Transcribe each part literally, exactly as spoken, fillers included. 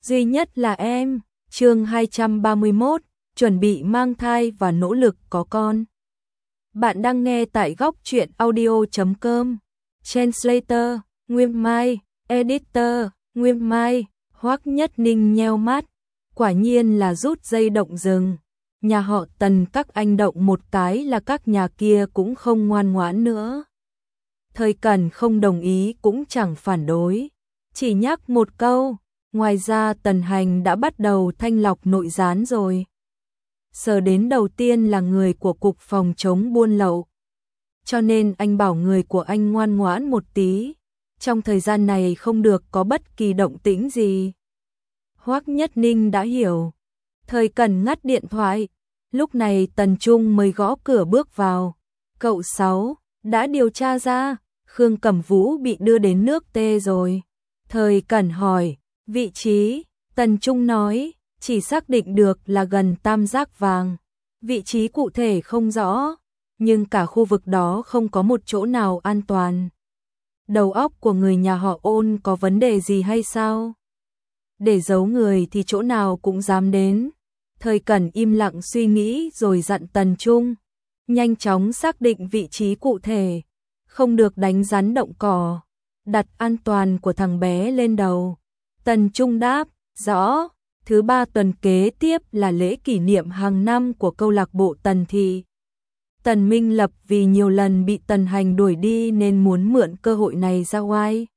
duy nhất là em. Chương hai trăm ba mươi mốt, chuẩn bị mang thai và nỗ lực có con. Bạn đang nghe tại góc truyện audio chấm com. Translator, Nguyên Mai, Editor, Nguyên Mai. Hoắc Nhất Ninh nheo mắt, quả nhiên là rút dây động rừng. Nhà họ Tần các anh động một cái là các nhà kia cũng không ngoan ngoãn nữa. Thời Cẩn không đồng ý cũng chẳng phản đối, chỉ nhắc một câu, ngoài ra Tần Hành đã bắt đầu thanh lọc nội gián rồi. Sờ đến đầu tiên là người của Cục Phòng chống buôn lậu. Cho nên anh bảo người của anh ngoan ngoãn một tí, trong thời gian này không được có bất kỳ động tĩnh gì. Hoắc Nhất Ninh đã hiểu. Thời Cẩn ngắt điện thoại, lúc này Tần Trung mới gõ cửa bước vào. Cậu Sáu, đã điều tra ra, Khương Cẩm Vũ bị đưa đến nước T rồi. Thời Cẩn hỏi, vị trí, Tần Trung nói, chỉ xác định được là gần Tam Giác Vàng. Vị trí cụ thể không rõ, nhưng cả khu vực đó không có một chỗ nào an toàn. Đầu óc của người nhà họ Ôn có vấn đề gì hay sao? Để giấu người thì chỗ nào cũng dám đến. Thời Cẩn im lặng suy nghĩ rồi dặn Tần Trung, nhanh chóng xác định vị trí cụ thể, không được đánh rắn động cỏ, đặt an toàn của thằng bé lên đầu. Tần Trung đáp, rõ. Thứ ba tuần kế tiếp là lễ kỷ niệm hàng năm của câu lạc bộ Tần Thị. Tần Minh Lập vì nhiều lần bị Tần Hành đuổi đi nên muốn mượn cơ hội này ra oai.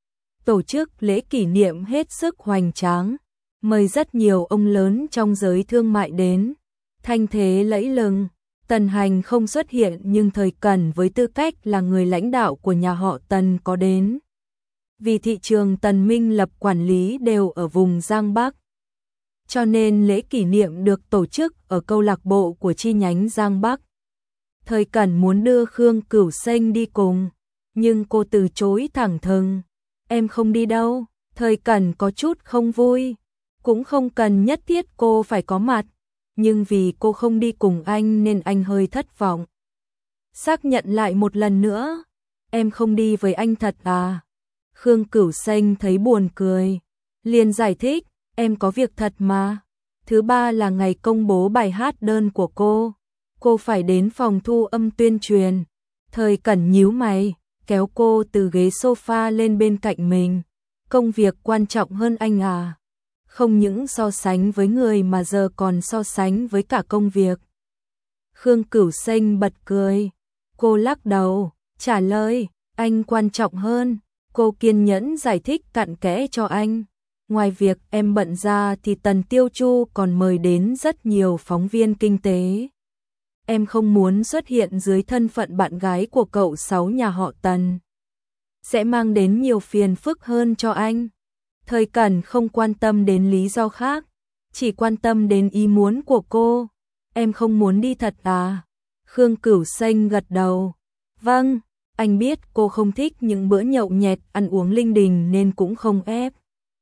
Tổ chức lễ kỷ niệm hết sức hoành tráng, mời rất nhiều ông lớn trong giới thương mại đến, thanh thế lẫy lừng. Tần Hành không xuất hiện nhưng Thời Cẩn với tư cách là người lãnh đạo của nhà họ Tần có đến. Vì thị trường Tần Minh Lập quản lý đều ở vùng Giang Bắc, cho nên lễ kỷ niệm được tổ chức ở câu lạc bộ của chi nhánh Giang Bắc. Thời Cẩn muốn đưa Khương Cửu Xanh đi cùng, nhưng cô từ chối thẳng thừng. Em không đi đâu. Thời Cẩn có chút không vui, cũng không cần nhất thiết cô phải có mặt, nhưng vì cô không đi cùng anh nên anh hơi thất vọng. Xác nhận lại một lần nữa, em không đi với anh thật à? Khương Cửu Xanh thấy buồn cười, liền giải thích, em có việc thật mà. Thứ ba là ngày công bố bài hát đơn của cô, cô phải đến phòng thu âm tuyên truyền. Thời Cẩn nhíu mày, kéo cô từ ghế sofa lên bên cạnh mình. Công việc quan trọng hơn anh à? Không những so sánh với người mà giờ còn so sánh với cả công việc. Khương Cửu Xanh bật cười. Cô lắc đầu, trả lời, anh quan trọng hơn. Cô kiên nhẫn giải thích cặn kẽ cho anh. Ngoài việc em bận ra thì Tần Tiêu Chu còn mời đến rất nhiều phóng viên kinh tế. Em không muốn xuất hiện dưới thân phận bạn gái của cậu Sáu nhà họ Tần, sẽ mang đến nhiều phiền phức hơn cho anh. Thời Cẩn không quan tâm đến lý do khác, chỉ quan tâm đến ý muốn của cô. Em không muốn đi thật à? Khương Cửu Xanh gật đầu. Vâng, anh biết cô không thích những bữa nhậu nhẹt ăn uống linh đình nên cũng không ép.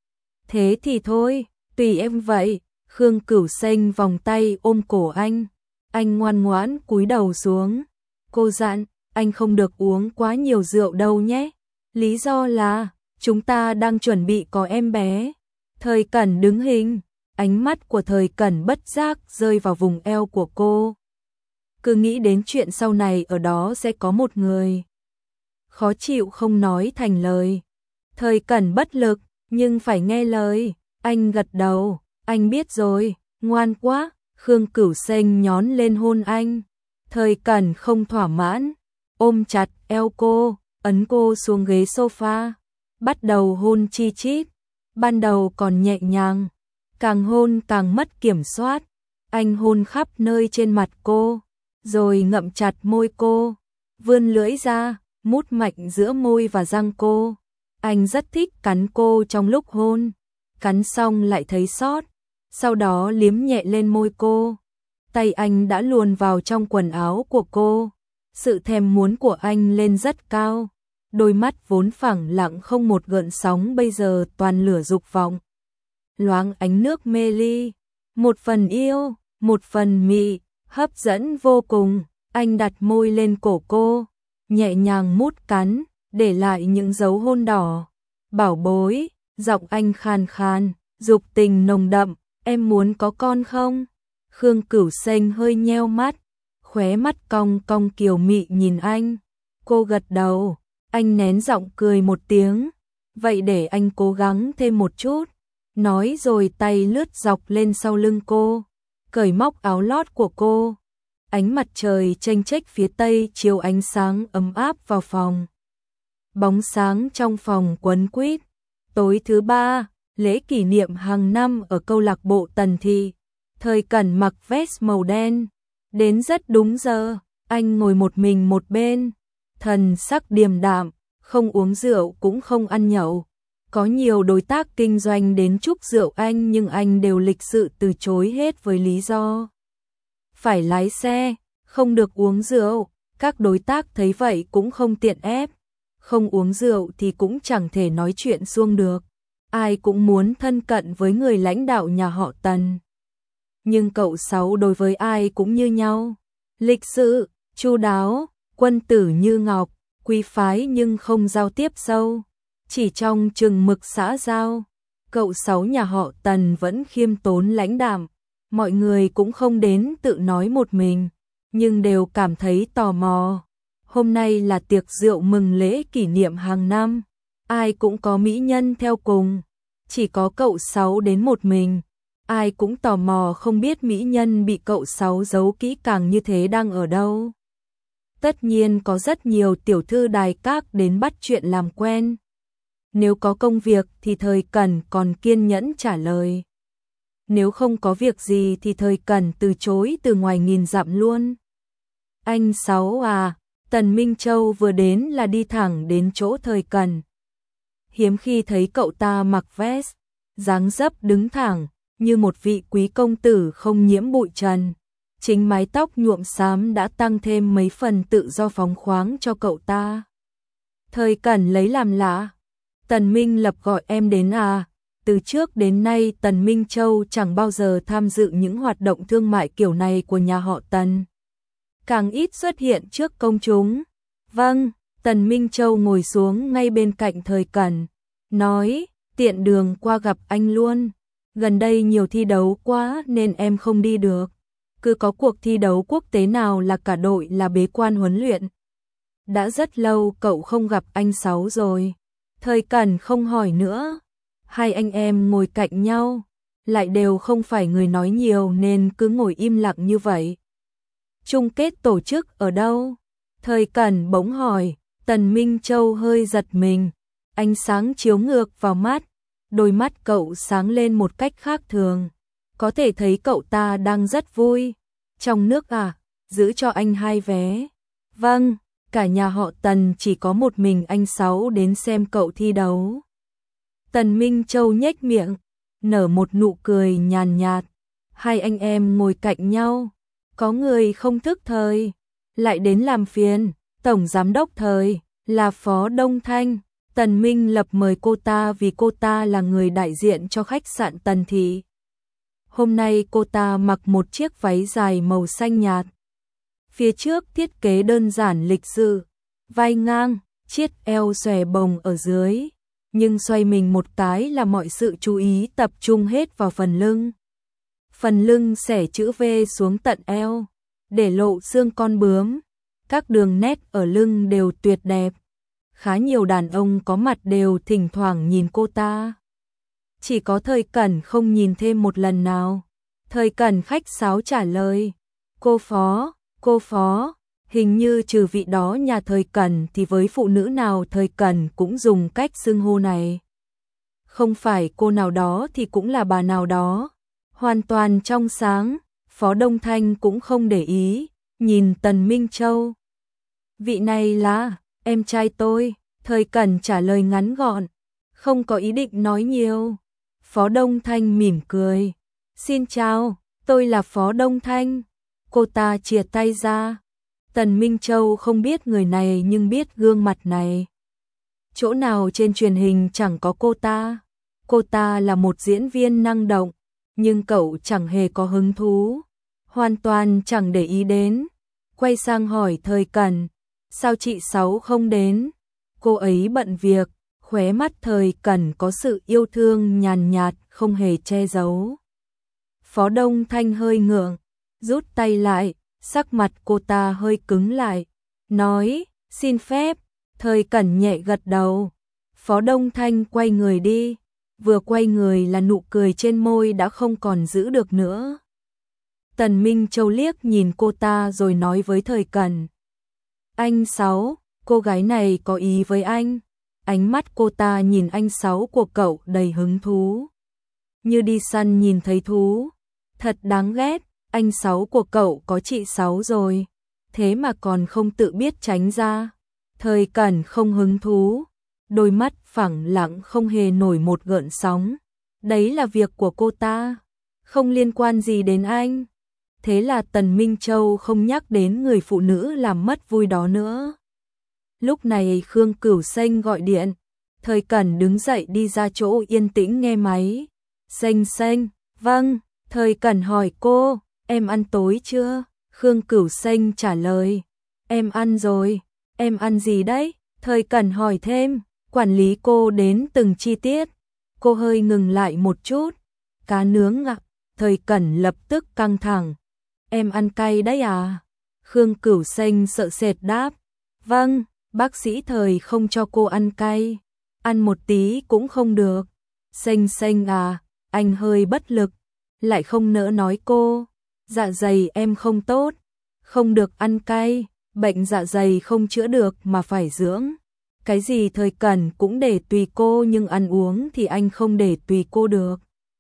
Thế thì thôi, tùy em vậy. Khương Cửu Xanh vòng tay ôm cổ anh. Anh ngoan ngoãn cúi đầu xuống. Cô dặn, anh không được uống quá nhiều rượu đâu nhé. Lý do là, chúng ta đang chuẩn bị có em bé. Thời Cẩn đứng hình, ánh mắt của Thời Cẩn bất giác rơi vào vùng eo của cô. Cứ nghĩ đến chuyện sau này ở đó sẽ có một người. Khó chịu không nói thành lời. Thời Cẩn bất lực, nhưng phải nghe lời. Anh gật đầu, anh biết rồi, ngoan quá. Khương Cửu Xanh nhón lên hôn anh. Thời Cẩn không thỏa mãn, ôm chặt eo cô, ấn cô xuống ghế sofa, bắt đầu hôn chi chít. Ban đầu còn nhẹ nhàng, càng hôn càng mất kiểm soát. Anh hôn khắp nơi trên mặt cô, rồi ngậm chặt môi cô, vươn lưỡi ra, mút mạnh giữa môi và răng cô. Anh rất thích cắn cô trong lúc hôn, cắn xong lại thấy xót, sau đó liếm nhẹ lên môi cô. Tay anh đã luồn vào trong quần áo của cô. Sự thèm muốn của anh lên rất cao. Đôi mắt vốn phẳng lặng không một gợn sóng bây giờ toàn lửa dục vọng. Loáng ánh nước mê ly, một phần yêu, một phần mị, hấp dẫn vô cùng. Anh đặt môi lên cổ cô, nhẹ nhàng mút cắn, để lại những dấu hôn đỏ. Bảo bối, giọng anh khàn khàn, dục tình nồng đậm, em muốn có con không? Khương Cửu Xanh hơi nheo mắt, khóe mắt cong cong kiều mị nhìn anh. Cô gật đầu, anh nén giọng cười một tiếng, vậy để anh cố gắng thêm một chút. Nói rồi tay lướt dọc lên sau lưng cô, cởi móc áo lót của cô. Ánh mặt trời chênh chếch phía tây chiếu ánh sáng ấm áp vào phòng. Bóng sáng trong phòng quấn quýt. Tối thứ ba, lễ kỷ niệm hàng năm ở câu lạc bộ Tần Thị. Thời Cẩn mặc vest màu đen, đến rất đúng giờ, anh ngồi một mình một bên, thần sắc điềm đạm, không uống rượu cũng không ăn nhậu. Có nhiều đối tác kinh doanh đến chúc rượu anh nhưng anh đều lịch sự từ chối hết với lý do phải lái xe, không được uống rượu. Các đối tác thấy vậy cũng không tiện ép, không uống rượu thì cũng chẳng thể nói chuyện suông được. Ai cũng muốn thân cận với người lãnh đạo nhà họ Tần. Nhưng cậu Sáu đối với ai cũng như nhau, lịch sự, chu đáo, quân tử như ngọc, quý phái nhưng không giao tiếp sâu, chỉ trong chừng mực xã giao. Cậu Sáu nhà họ Tần vẫn khiêm tốn lãnh đạm, mọi người cũng không đến tự nói một mình, nhưng đều cảm thấy tò mò. Hôm nay là tiệc rượu mừng lễ kỷ niệm hàng năm, ai cũng có mỹ nhân theo cùng, chỉ có cậu Sáu đến một mình. Ai cũng tò mò không biết mỹ nhân bị cậu Sáu giấu kỹ càng như thế đang ở đâu. Tất nhiên có rất nhiều tiểu thư đài các đến bắt chuyện làm quen. Nếu có công việc thì Thời Cẩn còn kiên nhẫn trả lời. Nếu không có việc gì thì Thời Cẩn từ chối từ ngoài nghìn dặm luôn. Anh Sáu à, Tần Minh Châu vừa đến là đi thẳng đến chỗ Thời Cẩn. Hiếm khi thấy cậu ta mặc vest, dáng dấp đứng thẳng, như một vị quý công tử không nhiễm bụi trần. Chính mái tóc nhuộm xám đã tăng thêm mấy phần tự do phóng khoáng cho cậu ta. Thời Cẩn lấy làm lạ. Tần Minh Lập gọi em đến à? Từ trước đến nay Tần Minh Châu chẳng bao giờ tham dự những hoạt động thương mại kiểu này của nhà họ Tần. Càng ít xuất hiện trước công chúng. Vâng, Tần Minh Châu ngồi xuống ngay bên cạnh Thời Cẩn, nói, tiện đường qua gặp anh luôn. Gần đây nhiều thi đấu quá nên em không đi được. Cứ có cuộc thi đấu quốc tế nào là cả đội là bế quan huấn luyện. Đã rất lâu cậu không gặp anh Sáu rồi. Thời Cẩn không hỏi nữa. Hai anh em ngồi cạnh nhau, lại đều không phải người nói nhiều nên cứ ngồi im lặng như vậy. Chung kết tổ chức ở đâu? Thời Cẩn bỗng hỏi. Tần Minh Châu hơi giật mình. Ánh sáng chiếu ngược vào mắt. Đôi mắt cậu sáng lên một cách khác thường. Có thể thấy cậu ta đang rất vui. Trong nước à? Giữ cho anh hai vé. Vâng, cả nhà họ Tần chỉ có một mình anh Sáu đến xem cậu thi đấu. Tần Minh Châu nhếch miệng, nở một nụ cười nhàn nhạt. Hai anh em ngồi cạnh nhau. Có người không thức Thời, lại đến làm phiền. Tổng giám đốc Thời là Phó Đông Thanh. Tần Minh Lập mời cô ta vì cô ta là người đại diện cho khách sạn Tần Thị. Hôm nay cô ta mặc một chiếc váy dài màu xanh nhạt. Phía trước thiết kế đơn giản lịch sự, vai ngang, chiết eo xòe bồng ở dưới. Nhưng xoay mình một cái là mọi sự chú ý tập trung hết vào phần lưng. Phần lưng xẻ chữ V xuống tận eo, để lộ xương con bướm. Các đường nét ở lưng đều tuyệt đẹp. Khá nhiều đàn ông có mặt đều thỉnh thoảng nhìn cô ta. Chỉ có Thời Cẩn không nhìn thêm một lần nào. Thời Cẩn khách sáo trả lời. Cô Phó, cô Phó, hình như trừ vị đó nhà Thời Cẩn thì với phụ nữ nào Thời Cẩn cũng dùng cách xưng hô này. Không phải cô nào đó thì cũng là bà nào đó. Hoàn toàn trong sáng, Phó Đông Thanh cũng không để ý, nhìn Tần Minh Châu. Vị này là em trai tôi. Thời Cẩn trả lời ngắn gọn, không có ý định nói nhiều. Phó Đông Thanh mỉm cười. Xin chào, tôi là Phó Đông Thanh. Cô ta chìa tay ra. Tần Minh Châu không biết người này nhưng biết gương mặt này. Chỗ nào trên truyền hình chẳng có cô ta. Cô ta là một diễn viên năng động, nhưng cậu chẳng hề có hứng thú. Hoàn toàn chẳng để ý đến. Quay sang hỏi Thời Cẩn, sao chị Sáu không đến? Cô ấy bận việc, Khóe mắt Thời Cẩn có sự yêu thương nhàn nhạt không hề che giấu. Phó Đông Thanh hơi ngượng, rút tay lại, sắc mặt cô ta hơi cứng lại, nói, xin phép. Thời Cẩn nhẹ gật đầu. Phó Đông Thanh quay người đi, vừa quay người là nụ cười trên môi đã không còn giữ được nữa. Tần Minh Châu liếc nhìn cô ta rồi nói với Thời Cẩn. Anh Sáu, cô gái này có ý với anh. Ánh mắt cô ta nhìn anh Sáu của cậu đầy hứng thú. Như đi săn nhìn thấy thú. Thật đáng ghét, anh Sáu của cậu có chị Sáu rồi. Thế mà còn không tự biết tránh ra. Thời Cẩn không hứng thú. Đôi mắt phẳng lặng không hề nổi một gợn sóng. Đấy là việc của cô ta. Không liên quan gì đến anh. Thế là Tần Minh Châu không nhắc đến người phụ nữ làm mất vui đó nữa. Lúc này Khương Cửu Xanh gọi điện. Thời Cẩn đứng dậy đi ra chỗ yên tĩnh nghe máy. Xanh xanh, vâng. Thời Cẩn hỏi cô, em ăn tối chưa? Khương Cửu Xanh trả lời, em ăn rồi. Em ăn gì đấy? Thời Cẩn hỏi thêm, quản lý cô đến từng chi tiết. Cô hơi ngừng lại một chút. Cá nướng ạ. Thời Cẩn lập tức căng thẳng. Em ăn cay đấy à? Khương Cửu Xanh sợ sệt đáp, vâng, bác sĩ Thời không cho cô ăn cay. Ăn một tí cũng không được. Xanh xanh à, anh hơi bất lực. Lại không nỡ nói cô, dạ dày em không tốt, không được ăn cay, bệnh dạ dày không chữa được mà phải dưỡng. Cái gì Thời Cẩn cũng để tùy cô nhưng ăn uống thì anh không để tùy cô được.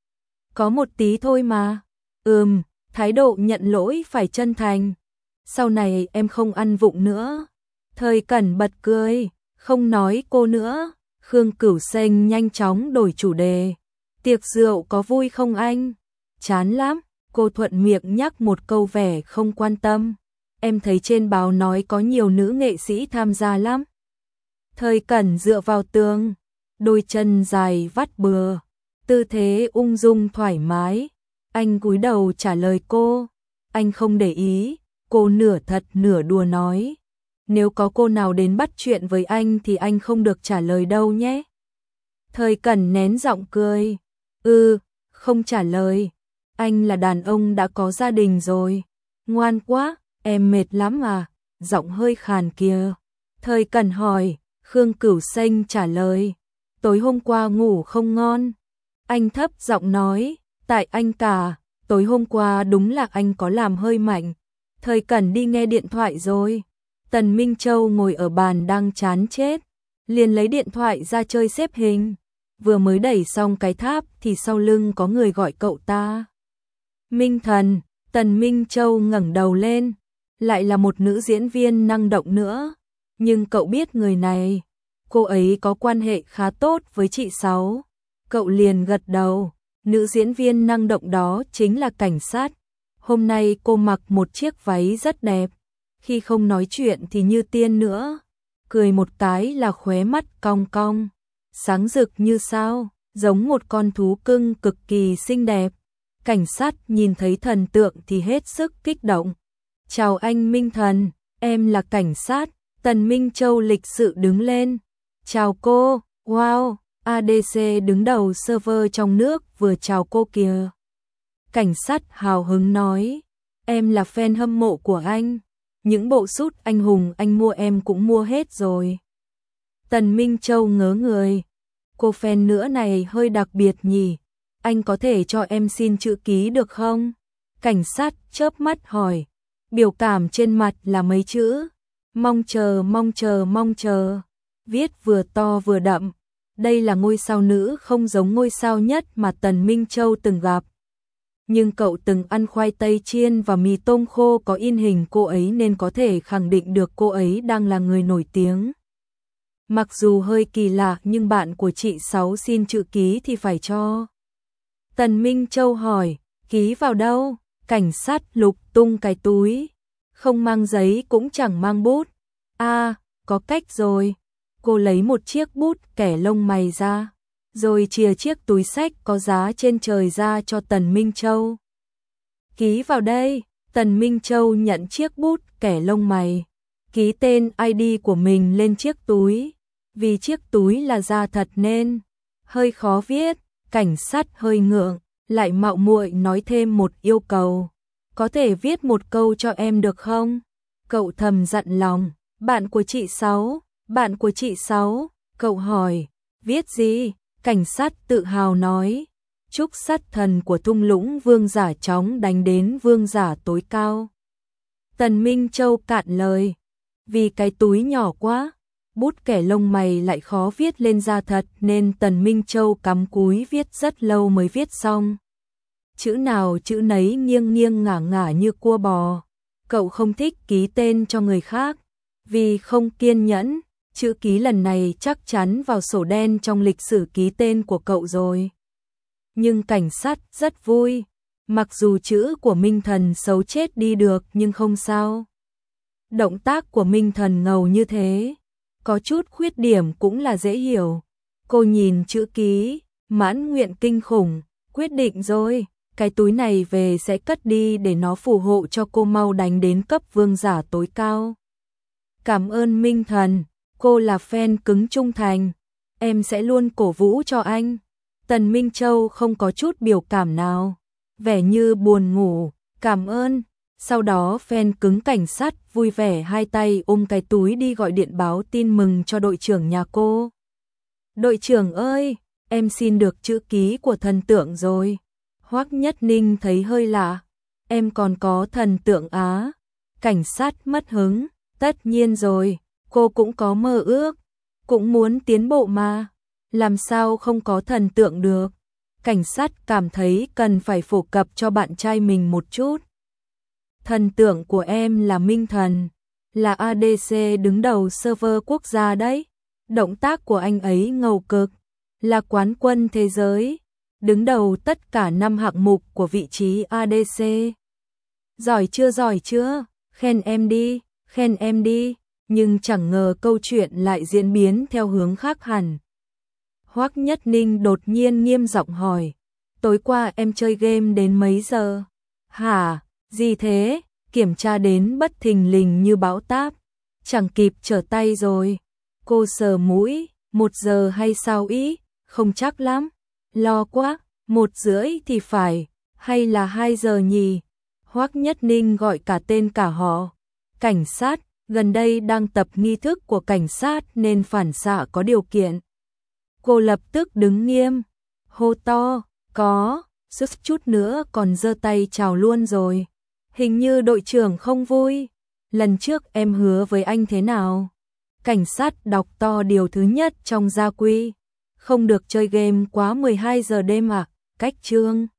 Có một tí thôi mà. Ừm, thái độ nhận lỗi phải chân thành. Sau này em không ăn vụng nữa. Thời Cẩn bật cười, không nói cô nữa. Khương Cửu Xanh nhanh chóng đổi chủ đề. Tiệc rượu có vui không anh? Chán lắm, cô thuận miệng nhắc một câu vẻ không quan tâm. Em thấy trên báo nói có nhiều nữ nghệ sĩ tham gia lắm. Thời Cẩn dựa vào tường, đôi chân dài vắt bừa, tư thế ung dung thoải mái. Anh cúi đầu trả lời cô, anh không để ý, cô nửa thật nửa đùa nói. Nếu có cô nào đến bắt chuyện với anh thì anh không được trả lời đâu nhé. Thời Cẩn nén giọng cười, ừ, không trả lời. Anh là đàn ông đã có gia đình rồi. Ngoan quá, em mệt lắm à? Giọng hơi khàn kìa. Thời Cẩn hỏi, Khương Cửu Xanh trả lời, tối hôm qua ngủ không ngon. Anh thấp giọng nói, tại anh cả, tối hôm qua đúng là anh có làm hơi mạnh. Thời Cẩn đi nghe điện thoại rồi. Tần Minh Châu ngồi ở bàn đang chán chết, liền lấy điện thoại ra chơi xếp hình. Vừa mới đẩy xong cái tháp thì sau lưng có người gọi cậu ta. Minh Thần. Tần Minh Châu ngẩng đầu lên, lại là một nữ diễn viên năng động nữa. Nhưng cậu biết người này, cô ấy có quan hệ khá tốt với chị Sáu. Cậu liền gật đầu, nữ diễn viên năng động đó chính là cảnh sát. Hôm nay cô mặc một chiếc váy rất đẹp, khi không nói chuyện thì như tiên nữa. Cười một cái là khóe mắt cong cong, sáng rực như sao, giống một con thú cưng cực kỳ xinh đẹp. Cảnh sát nhìn thấy thần tượng thì hết sức kích động. Chào anh Minh Thần, em là cảnh sát. Tần Minh Châu lịch sự đứng lên. Chào cô, wow, a đê xê đứng đầu server trong nước vừa chào cô kìa. Cảnh sát hào hứng nói, em là fan hâm mộ của anh. Những bộ sút anh hùng anh mua em cũng mua hết rồi. Tần Minh Châu ngớ người. Cô fan nữa này hơi đặc biệt nhỉ. Anh có thể cho em xin chữ ký được không? Cảnh sát chớp mắt hỏi. Biểu cảm trên mặt là mấy chữ. Mong chờ, mong chờ, mong chờ. Viết vừa to vừa đậm. Đây là ngôi sao nữ không giống ngôi sao nhất mà Tần Minh Châu từng gặp. Nhưng cậu từng ăn khoai tây chiên và mì tôm khô có in hình cô ấy nên có thể khẳng định được cô ấy đang là người nổi tiếng. Mặc dù hơi kỳ lạ nhưng bạn của chị Sáu xin chữ ký thì phải cho. Tần Minh Châu hỏi, ký vào đâu? Cảnh sát lục tung cái túi. Không mang giấy cũng chẳng mang bút. À, có cách rồi. Cô lấy một chiếc bút kẻ lông mày ra, rồi chìa chiếc túi xách có giá trên trời ra cho Tần Minh Châu. Ký vào đây. Tần Minh Châu nhận chiếc bút kẻ lông mày, ký tên i đê của mình lên chiếc túi. Vì chiếc túi là da thật nên hơi khó viết. Cảnh sát hơi ngượng, lại mạo muội nói thêm một yêu cầu. Có thể viết một câu cho em được không? Cậu thầm dặn lòng. Bạn của chị Sáu, bạn của chị Sáu, cậu hỏi. Viết gì? Cảnh sát tự hào nói. Chúc sát thần của thung lũng vương giả chóng đánh đến vương giả tối cao. Tần Minh Châu cạn lời. Vì cái túi nhỏ quá, bút kẻ lông mày lại khó viết lên da thật nên Tần Minh Châu cắm cúi viết rất lâu mới viết xong. Chữ nào chữ nấy nghiêng nghiêng ngả ngả như cua bò. Cậu không thích ký tên cho người khác, vì không kiên nhẫn. Chữ ký lần này chắc chắn vào sổ đen trong lịch sử ký tên của cậu rồi. Nhưng cảnh sát rất vui, mặc dù chữ của Minh Thần xấu chết đi được nhưng không sao. Động tác của Minh Thần ngầu như thế, có chút khuyết điểm cũng là dễ hiểu. Cô nhìn chữ ký, mãn nguyện kinh khủng, quyết định rồi, cái túi này về sẽ cất đi để nó phù hộ cho cô mau đánh đến cấp vương giả tối cao. Cảm ơn Minh Thần, cô là fan cứng trung thành, em sẽ luôn cổ vũ cho anh. Tần Minh Châu không có chút biểu cảm nào, vẻ như buồn ngủ, cảm ơn. Sau đó fan cứng cảnh sát vui vẻ hai tay ôm cái túi đi gọi điện báo tin mừng cho đội trưởng nhà cô. Đội trưởng ơi, em xin được chữ ký của thần tượng rồi. Hoắc Nhất Ninh thấy hơi lạ, em còn có thần tượng á? Cảnh sát mất hứng, tất nhiên rồi, cô cũng có mơ ước, cũng muốn tiến bộ mà, làm sao không có thần tượng được. Cảnh sát cảm thấy cần phải phổ cập cho bạn trai mình một chút. Thần tượng của em là Minh Thần, là a đê xê đứng đầu server quốc gia đấy. Động tác của anh ấy ngầu cực, là quán quân thế giới, đứng đầu tất cả năm hạng mục của vị trí a đê xê. Giỏi chưa giỏi chưa, khen em đi, khen em đi, nhưng chẳng ngờ câu chuyện lại diễn biến theo hướng khác hẳn. Hoắc Nhất Ninh đột nhiên nghiêm giọng hỏi, tối qua em chơi game đến mấy giờ? Hả, gì thế? Kiểm tra đến bất thình lình như bão táp, chẳng kịp trở tay rồi. Cô sờ mũi, một giờ hay sao ý? Không chắc lắm, lo quá, một rưỡi thì phải, hay là hai giờ nhỉ? Hoắc Nhất Ninh gọi cả tên cả họ. Cảnh sát, gần đây đang tập nghi thức của cảnh sát nên phản xạ có điều kiện. Cô lập tức đứng nghiêm, hô to, có, sức chút nữa còn giơ tay chào luôn rồi. Hình như đội trưởng không vui, lần trước em hứa với anh thế nào? Cảnh sát đọc to điều thứ nhất trong gia quy, không được chơi game quá mười hai giờ đêm à, cách chương.